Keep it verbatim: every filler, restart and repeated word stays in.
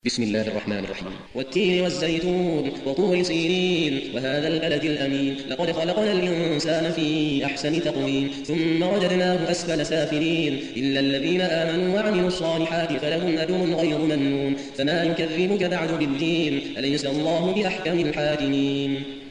بسم الله الرحمن الرحيم والتين والزيتون وطور سينين وهذا البلد الأمين لقد خلقنا الإنسان في أحسن تقويم ثم رددناه أسفل سافلين إلا الذين آمنوا وعملوا الصالحات فلهم أجر غير ممنون فما يكذبك بعد بالدين أليس الله بأحكم الحاكمين.